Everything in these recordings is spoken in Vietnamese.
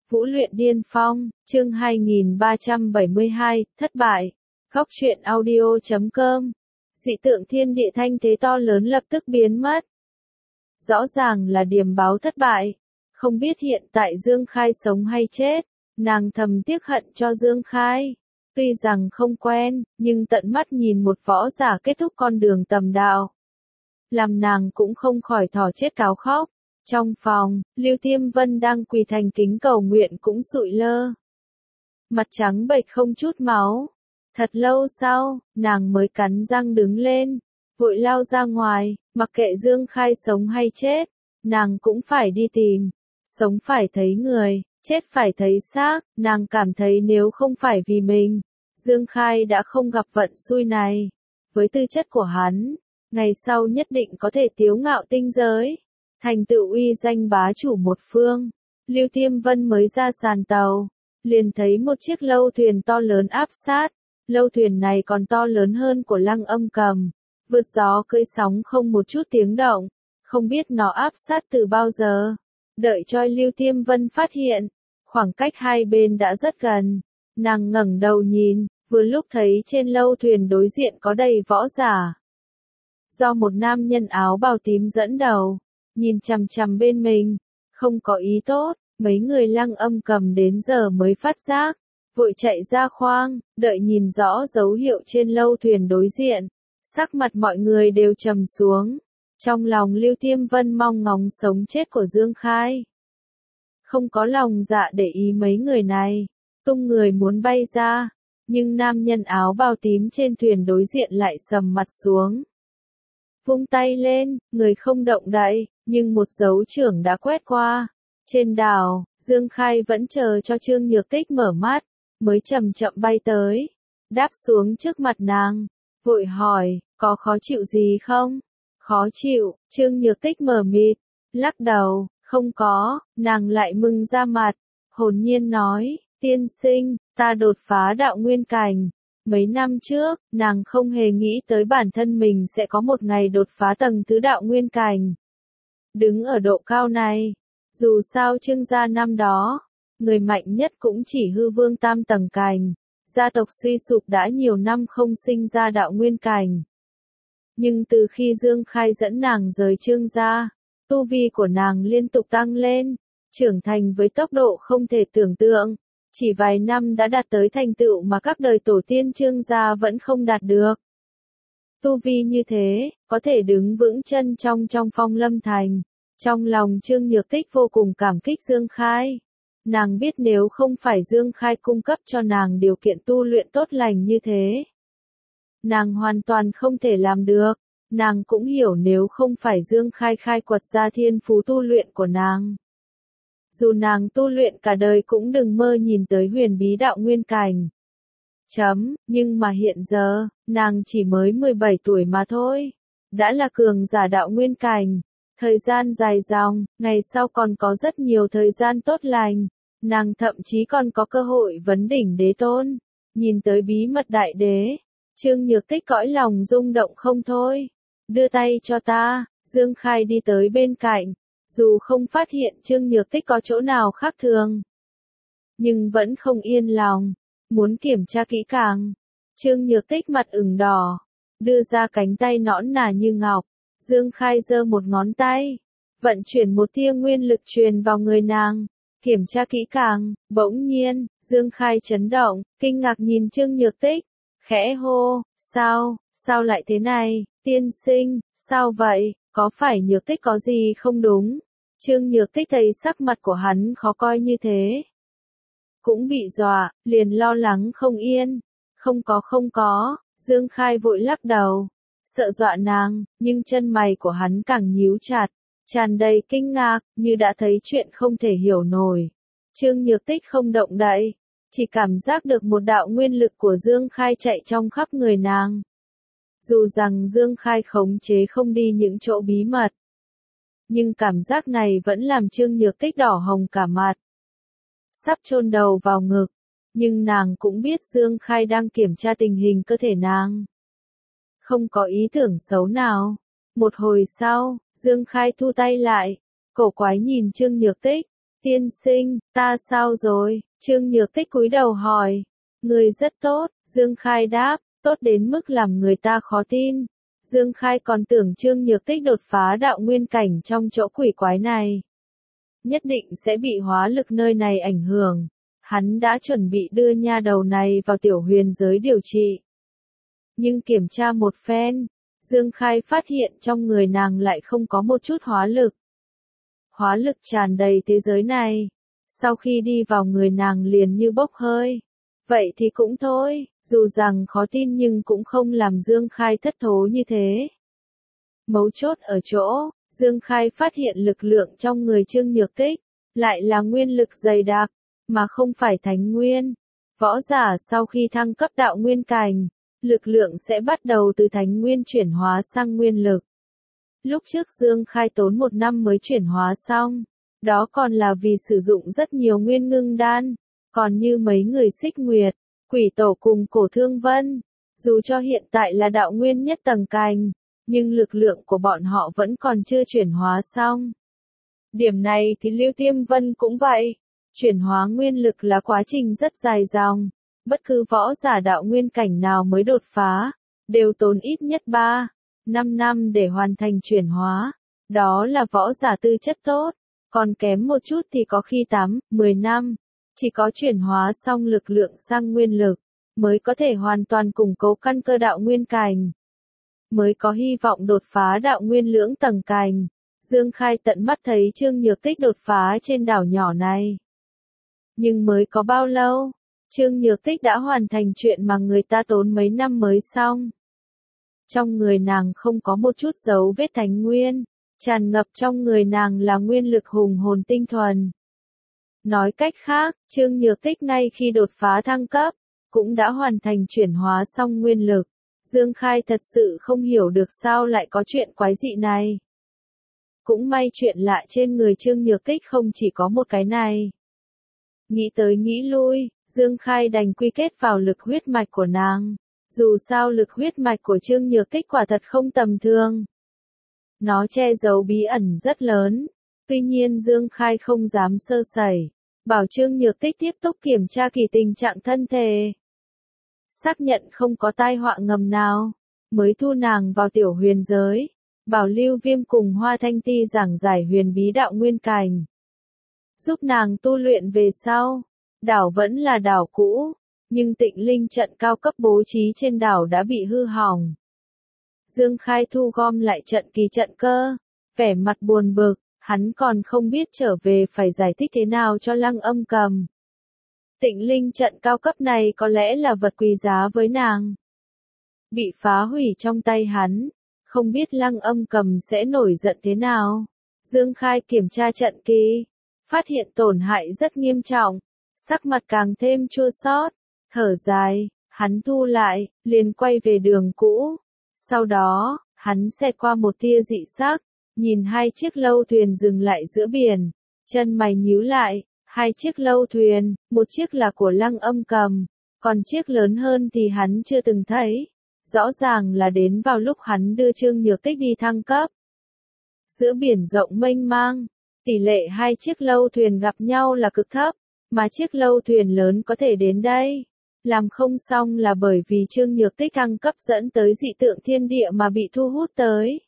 Vũ luyện điên phong, chương 2372, thất bại. Góc truyện audio.com. Dị tượng thiên địa thanh thế to lớn lập tức biến mất. Rõ ràng là điềm báo thất bại. Không biết hiện tại Dương Khai sống hay chết, nàng thầm tiếc hận cho Dương Khai. Tuy rằng không quen, nhưng tận mắt nhìn một võ giả kết thúc con đường tầm đạo, làm nàng cũng không khỏi thỏ chết cáo khóc. Trong phòng, Lưu Tiêm Vân đang quỳ thành kính cầu nguyện cũng sụi lơ. Mặt trắng bệch không chút máu. Thật lâu sau, nàng mới cắn răng đứng lên, vội lao ra ngoài, mặc kệ Dương Khai sống hay chết, nàng cũng phải đi tìm. Sống phải thấy người, chết phải thấy xác, nàng cảm thấy nếu không phải vì mình, Dương Khai đã không gặp vận xui này. Với tư chất của hắn, ngày sau nhất định có thể tiếu ngạo tinh giới, thành tựu uy danh bá chủ một phương. Lưu Tiêm Vân mới ra sàn tàu, liền thấy một chiếc lâu thuyền to lớn áp sát. Lâu thuyền này còn to lớn hơn của Lăng Âm Cầm, vượt gió cưỡi sóng không một chút tiếng động, không biết nó áp sát từ bao giờ. Đợi cho Lưu Tiêm Vân phát hiện, khoảng cách hai bên đã rất gần. Nàng ngẩng đầu nhìn, vừa lúc thấy trên lâu thuyền đối diện có đầy võ giả. Do một nam nhân áo bào tím dẫn đầu, nhìn chằm chằm bên mình, không có ý tốt, mấy người Lăng Âm Cầm đến giờ mới phát giác, vội chạy ra khoang, đợi nhìn rõ dấu hiệu trên lâu thuyền đối diện, sắc mặt mọi người đều trầm xuống. Trong lòng Lưu Tiêm Vân mong ngóng sống chết của Dương Khai. Không có lòng dạ để ý mấy người này, tung người muốn bay ra, nhưng nam nhân áo bào tím trên thuyền đối diện lại sầm mặt xuống. Vung tay lên, người không động đậy, nhưng một dấu trưởng đã quét qua. Trên đảo, Dương Khai vẫn chờ cho Trương Nhược Tích mở mắt, mới chậm chậm bay tới, đáp xuống trước mặt nàng, vội hỏi, có khó chịu gì không? Khó chịu, Trương Nhược Tích mờ mịt, lắc đầu, không có. Nàng lại mừng ra mặt, hồn nhiên nói, tiên sinh, ta đột phá đạo nguyên cảnh. Mấy năm trước, nàng không hề nghĩ tới bản thân mình sẽ có một ngày đột phá tầng thứ đạo nguyên cảnh. Đứng ở độ cao này, dù sao Trương gia năm đó, người mạnh nhất cũng chỉ hư vương tam tầng cảnh, gia tộc suy sụp đã nhiều năm không sinh ra đạo nguyên cảnh. Nhưng từ khi Dương Khai dẫn nàng rời Trương gia, tu vi của nàng liên tục tăng lên, trưởng thành với tốc độ không thể tưởng tượng, chỉ vài năm đã đạt tới thành tựu mà các đời tổ tiên Trương gia vẫn không đạt được. Tu vi như thế, có thể đứng vững chân trong Phong Lâm Thành. Trong lòng Trương Nhược Tích vô cùng cảm kích Dương Khai. Nàng biết nếu không phải Dương Khai cung cấp cho nàng điều kiện tu luyện tốt lành như thế, nàng hoàn toàn không thể làm được. Nàng cũng hiểu nếu không phải Dương Khai khai quật ra thiên phú tu luyện của nàng, dù nàng tu luyện cả đời cũng đừng mơ nhìn tới huyền bí đạo nguyên cảnh. Nhưng mà hiện giờ, nàng chỉ mới 17 tuổi mà thôi, đã là cường giả đạo nguyên cảnh. Thời gian dài dòng, ngày sau còn có rất nhiều thời gian tốt lành, nàng thậm chí còn có cơ hội vấn đỉnh đế tôn. Nhìn tới bí mật đại đế, Trương Nhược Tích cõi lòng rung động không thôi. Đưa tay cho ta. Dương Khai đi tới bên cạnh, dù không phát hiện Trương Nhược Tích có chỗ nào khác thường, nhưng vẫn không yên lòng, muốn kiểm tra kỹ càng. Trương Nhược Tích mặt ửng đỏ, đưa ra cánh tay nõn nà như ngọc. Dương Khai giơ một ngón tay, vận chuyển một tia nguyên lực truyền vào người nàng, kiểm tra kỹ càng. Bỗng nhiên, Dương Khai chấn động, kinh ngạc nhìn Trương Nhược Tích, khẽ hô, sao lại thế này, tiên sinh, sao vậy, có phải Nhược Tích có gì không đúng? Trương Nhược Tích thấy sắc mặt của hắn khó coi như thế, cũng bị dọa, liền lo lắng không yên. Không có, Dương Khai vội lắc đầu, sợ dọa nàng, nhưng chân mày của hắn càng nhíu chặt, tràn đầy kinh ngạc, như đã thấy chuyện không thể hiểu nổi. Trương Nhược Tích không động đậy, chỉ cảm giác được một đạo nguyên lực của Dương Khai chạy trong khắp người nàng. Dù rằng Dương Khai khống chế không đi những chỗ bí mật, nhưng cảm giác này vẫn làm Trương Nhược Tích đỏ hồng cả mặt, sắp chôn đầu vào ngực. Nhưng nàng cũng biết Dương Khai đang kiểm tra tình hình cơ thể nàng, không có ý tưởng xấu nào. Một hồi sau, Dương Khai thu tay lại, cổ quái nhìn Trương Nhược Tích, Tiên sinh, ta sao rồi? Trương Nhược Tích cúi đầu hỏi. Người rất tốt, Dương Khai đáp, tốt đến mức làm người ta khó tin. Dương Khai còn tưởng Trương Nhược Tích đột phá đạo nguyên cảnh trong chỗ quỷ quái này. Nhất định sẽ bị hóa lực nơi này ảnh hưởng. Hắn đã chuẩn bị đưa nha đầu này vào tiểu huyền giới điều trị. Nhưng kiểm tra một phen, Dương Khai phát hiện trong người nàng lại không có một chút hóa lực. Hóa lực tràn đầy thế giới này. Sau khi đi vào người nàng liền như bốc hơi. Vậy thì cũng thôi, dù rằng khó tin nhưng cũng không làm Dương Khai thất thố như thế. Mấu chốt ở chỗ, Dương Khai phát hiện lực lượng trong người Trương Nhược Tích, lại là nguyên lực dày đặc, mà không phải thánh nguyên. Võ giả sau khi thăng cấp đạo nguyên cảnh, lực lượng sẽ bắt đầu từ thánh nguyên chuyển hóa sang nguyên lực. Lúc trước Dương Khai tốn 1 năm mới chuyển hóa xong, đó còn là vì sử dụng rất nhiều nguyên ngưng đan, còn như mấy người Xích Nguyệt, Quỷ Tổ cùng Cổ Thương Vân, dù cho hiện tại là đạo nguyên nhất tầng cảnh, nhưng lực lượng của bọn họ vẫn còn chưa chuyển hóa xong. Điểm này thì Lưu Tiêm Vân cũng vậy, chuyển hóa nguyên lực là quá trình rất dài dòng, bất cứ võ giả đạo nguyên cảnh nào mới đột phá, đều tốn ít nhất 3-5 năm để hoàn thành chuyển hóa, đó là võ giả tư chất tốt, còn kém một chút thì có khi 8-10 năm, chỉ có chuyển hóa xong lực lượng sang nguyên lực, mới có thể hoàn toàn củng cố căn cơ đạo nguyên cảnh, mới có hy vọng đột phá đạo nguyên lưỡng tầng cảnh. Dương Khai tận mắt thấy Trương Nhược Tích đột phá trên đảo nhỏ này. Nhưng mới có bao lâu, Trương Nhược Tích đã hoàn thành chuyện mà người ta tốn mấy năm mới xong. Trong người nàng không có một chút dấu vết thánh nguyên, tràn ngập trong người nàng là nguyên lực hùng hồn tinh thuần. Nói cách khác, Trương Nhược Tích nay khi đột phá thăng cấp, cũng đã hoàn thành chuyển hóa xong nguyên lực. Dương Khai thật sự không hiểu được sao lại có chuyện quái dị này. Cũng may chuyện lạ trên người Trương Nhược Tích không chỉ có một cái này. Nghĩ tới nghĩ lui, Dương Khai đành quy kết vào lực huyết mạch của nàng. Dù sao lực huyết mạch của Trương Nhược Tích quả thật không tầm thường. Nó che giấu bí ẩn rất lớn. Tuy nhiên Dương Khai không dám sơ sẩy, bảo Trương Nhược Tích tiếp tục kiểm tra kỳ tình trạng thân thể. Xác nhận không có tai họa ngầm nào, mới thu nàng vào tiểu huyền giới. Bảo Lưu Viêm cùng Hoa Thanh Ti giảng giải huyền bí đạo nguyên cảnh. Giúp nàng tu luyện về sau. Đảo vẫn là đảo cũ, nhưng Tịnh Linh trận cao cấp bố trí trên đảo đã bị hư hỏng. Dương Khai thu gom lại trận kỳ trận cơ, vẻ mặt buồn bực, hắn còn không biết trở về phải giải thích thế nào cho Lăng Âm Cầm. Tịnh Linh trận cao cấp này có lẽ là vật quý giá với nàng. Bị phá hủy trong tay hắn. Không biết Lăng Âm Cầm sẽ nổi giận thế nào. Dương Khai kiểm tra trận kỳ, phát hiện tổn hại rất nghiêm trọng, sắc mặt càng thêm chua xót, thở dài, hắn thu lại, liền quay về đường cũ. Sau đó, hắn xẹt qua một tia dị sắc, nhìn 2 chiếc lâu thuyền dừng lại giữa biển, chân mày nhíu lại, 2 chiếc lâu thuyền, một chiếc là của Lăng Âm Cầm, còn chiếc lớn hơn thì hắn chưa từng thấy. Rõ ràng là đến vào lúc hắn đưa Trương Nhược Tích đi thăng cấp. Giữa biển rộng mênh mang, tỷ lệ 2 chiếc lâu thuyền gặp nhau là cực thấp, mà chiếc lâu thuyền lớn có thể đến đây. Làm không xong là bởi vì Trương Nhược Tích thăng cấp dẫn tới dị tượng thiên địa mà bị thu hút tới.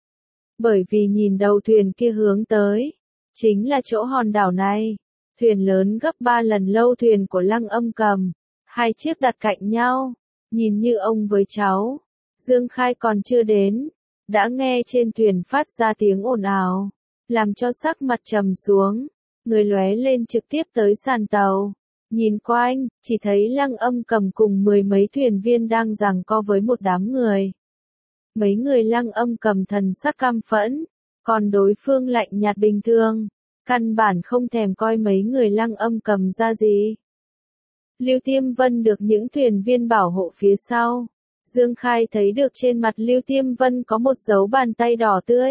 Bởi vì nhìn đầu thuyền kia hướng tới, chính là chỗ hòn đảo này. Thuyền lớn gấp 3 lần lâu thuyền của Lăng Âm Cầm, 2 chiếc đặt cạnh nhau. Nhìn như ông với cháu, Dương Khai còn chưa đến, đã nghe trên thuyền phát ra tiếng ồn ào, làm cho sắc mặt trầm xuống, người lóe lên trực tiếp tới sàn tàu, nhìn quanh, chỉ thấy Lăng Âm Cầm cùng 10 mấy thuyền viên đang giằng co với một đám người. Mấy người Lăng Âm Cầm thần sắc căm phẫn, còn đối phương lạnh nhạt bình thường, căn bản không thèm coi mấy người Lăng Âm Cầm ra gì. Lưu Tiêm Vân được những thuyền viên bảo hộ phía sau. Dương Khai thấy được trên mặt Lưu Tiêm Vân có một dấu bàn tay đỏ tươi.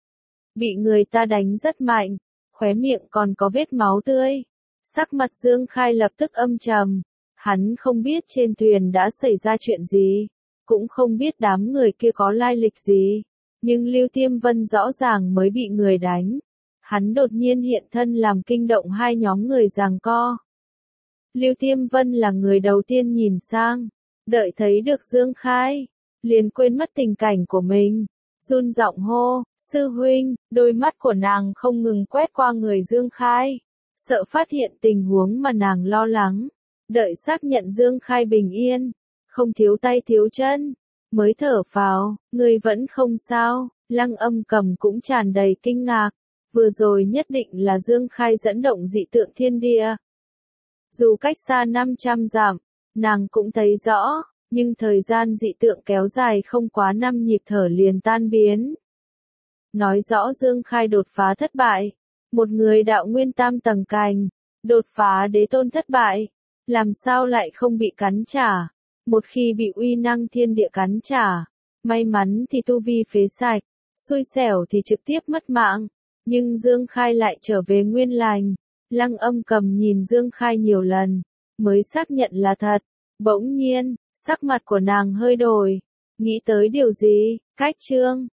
Bị người ta đánh rất mạnh, khóe miệng còn có vết máu tươi. Sắc mặt Dương Khai lập tức âm trầm. Hắn không biết trên thuyền đã xảy ra chuyện gì, cũng không biết đám người kia có lai lịch gì. Nhưng Lưu Tiêm Vân rõ ràng mới bị người đánh. hắn đột nhiên hiện thân làm kinh động hai nhóm người giằng co. Lưu Tiêm Vân là người đầu tiên nhìn sang, đợi thấy được Dương Khai, liền quên mất tình cảnh của mình, run giọng hô, sư huynh, đôi mắt của nàng không ngừng quét qua người Dương Khai, sợ phát hiện tình huống mà nàng lo lắng, đợi xác nhận Dương Khai bình yên, không thiếu tay thiếu chân, mới thở phào, người vẫn không sao. Lăng Âm Cầm cũng tràn đầy kinh ngạc, vừa rồi nhất định là Dương Khai dẫn động dị tượng thiên địa. Dù cách xa 500 dặm, nàng cũng thấy rõ, nhưng thời gian dị tượng kéo dài không quá 5 nhịp thở liền tan biến. Nói rõ Dương Khai đột phá thất bại, một người đạo nguyên tam tầng cành, đột phá đế tôn thất bại, làm sao lại không bị cắn trả, một khi bị uy năng thiên địa cắn trả, may mắn thì tu vi phế sạch, xui xẻo thì trực tiếp mất mạng, nhưng Dương Khai lại trở về nguyên lành. Lăng Âm Cầm nhìn Dương Khai nhiều lần, mới xác nhận là thật. Bỗng nhiên, sắc mặt của nàng hơi đổi, nghĩ tới điều gì, cách chương